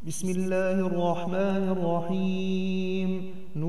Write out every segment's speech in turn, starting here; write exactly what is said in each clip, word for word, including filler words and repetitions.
بسم الله الرحمن الرحيم.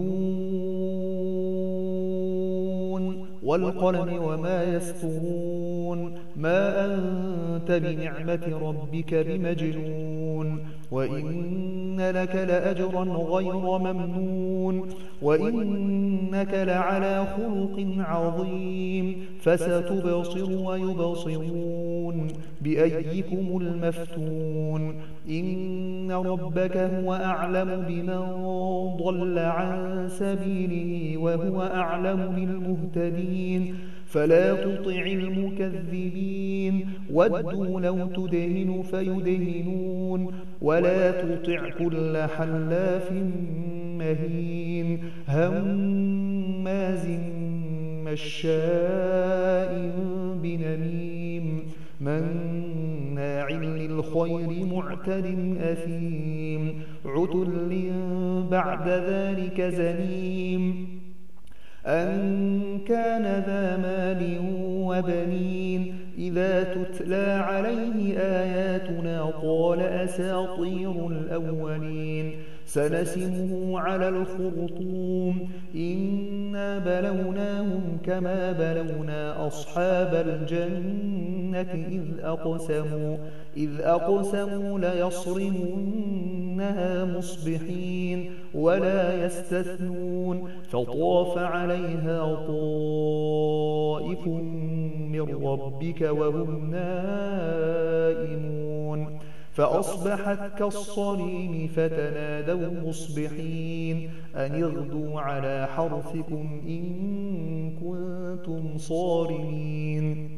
نون والقلم وما يسطرون. ما أنت بنعمة ربك بمجنون. وإن لك لأجرا غير ممنون. وإنك لعلى خلق عظيم. فستبصر ويبصرون بأيكم المفتون. إن ربك هو أعلم بمن ضل عن سبيله وهو أعلم بالمهتدين. فلا تطع المكذبين. ودوا لو تدهن فيدهنون. ولا تطع كل حلاف مهين هماز مشاء بنميم مناع للخير معتد أثيم عتل بعد ذلك زنيم أن كان ذا مال وبنين. إذا تتلى عليه آياتنا قال أساطير الأولين. سنسمه على الخرطوم. إنا بلوناهم كما بلونا أصحاب الجنة إذ أقسموا إذ أقسموا ليصرمنها مصبحين ولا يستثنون. فطاف عليها طائف من ربك وهم نائمون فأصبحت كالصريم فتنادوا مصبحين أن اغدوا على حرثكم إن كنتم صارمين.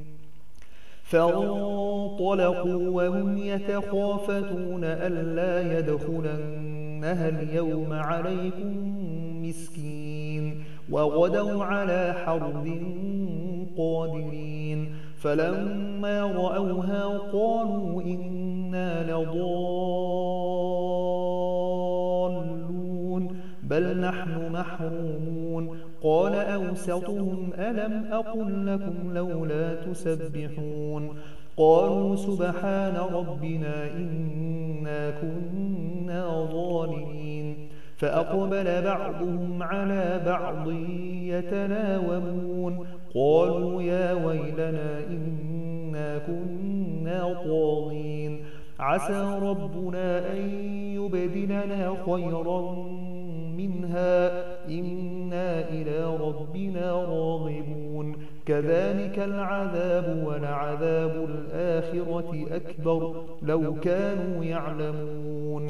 فانطلقوا وهم يتخافتون ألا يدخلنها اليوم عليكم مسكين وغدوا على حرد قادرين. فلما رأوها قالوا إنا لضالون بل نحن محرومون. قال أوسطهم ألم أقل لكم لولا تسبحون. قالوا سبحان ربنا إنا كنا ظالمين. فأقبل بعضهم على بعض يتلاومون قالوا يا ويلنا إنا كنا طاغين. عسى ربنا أن يبدلنا خيرا منها إنا إلى ربنا راغبون. كذلك العذاب ولعذاب الآخرة أكبر لو كانوا يعلمون.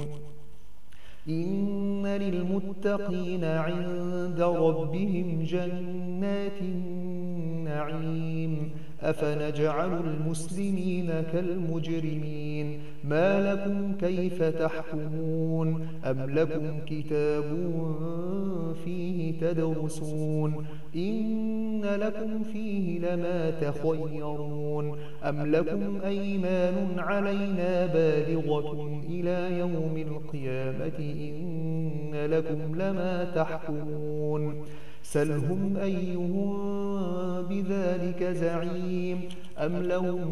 إن للمتقين عند ربهم جنات النعيم. أفنجعل المسلمين كالمجرمين. ما لكم كيف تحكمون. أم لكم كتاب فيه تدرسون. إن لكم فيه لما تخيرون. أم لكم أيمان علينا بالغة إلى يوم القيامة إن لكم لما تحكمون. سلهم أيهم بذلك زعيم. أم لهم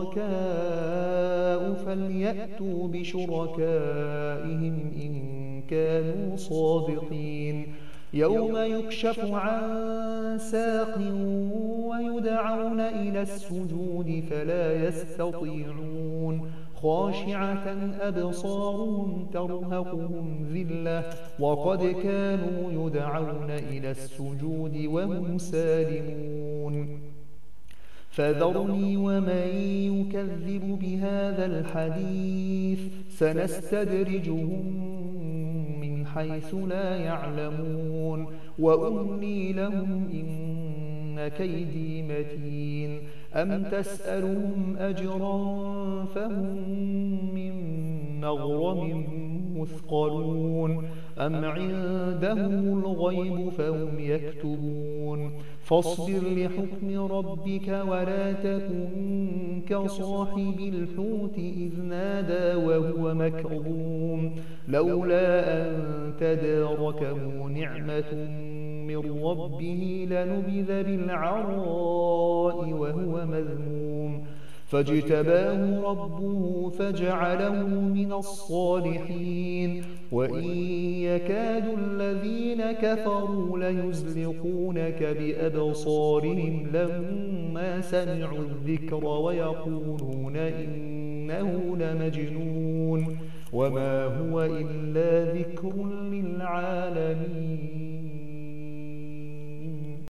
شركاء فليأتوا بشركائهم إن كانوا صادقين. يوم يكشف عن ساق ويدعون إلى السجود فلا يستطيعون. خاشعة أبصارهم ترهقهم ذلة وقد كانوا يدعون إلى السجود وهم سالمون. فذرني ومن يكذب بهذا الحديث سنستدرجهم من حيث لا يعلمون وأملي لهم إن كيدي متين. أم تسألهم أجرا فهم من مغرم مثقلون. أم عندهم الغيب فهم يكتبون. فاصبر لحكم ربك ولا تكن كصاحب الحوت إذ نادى وهو مكظوم لولا أن تداركه نعمة من ربه لنبذ بالعراء وهو مذموم فاجتباه ربه فجعله من الصالحين وإن يكاد الذين كفروا ليزلقونك بأبصارهم لما سمعوا الذكر ويقولون إنه لمجنون وما هو إلا ذكر للعالمين.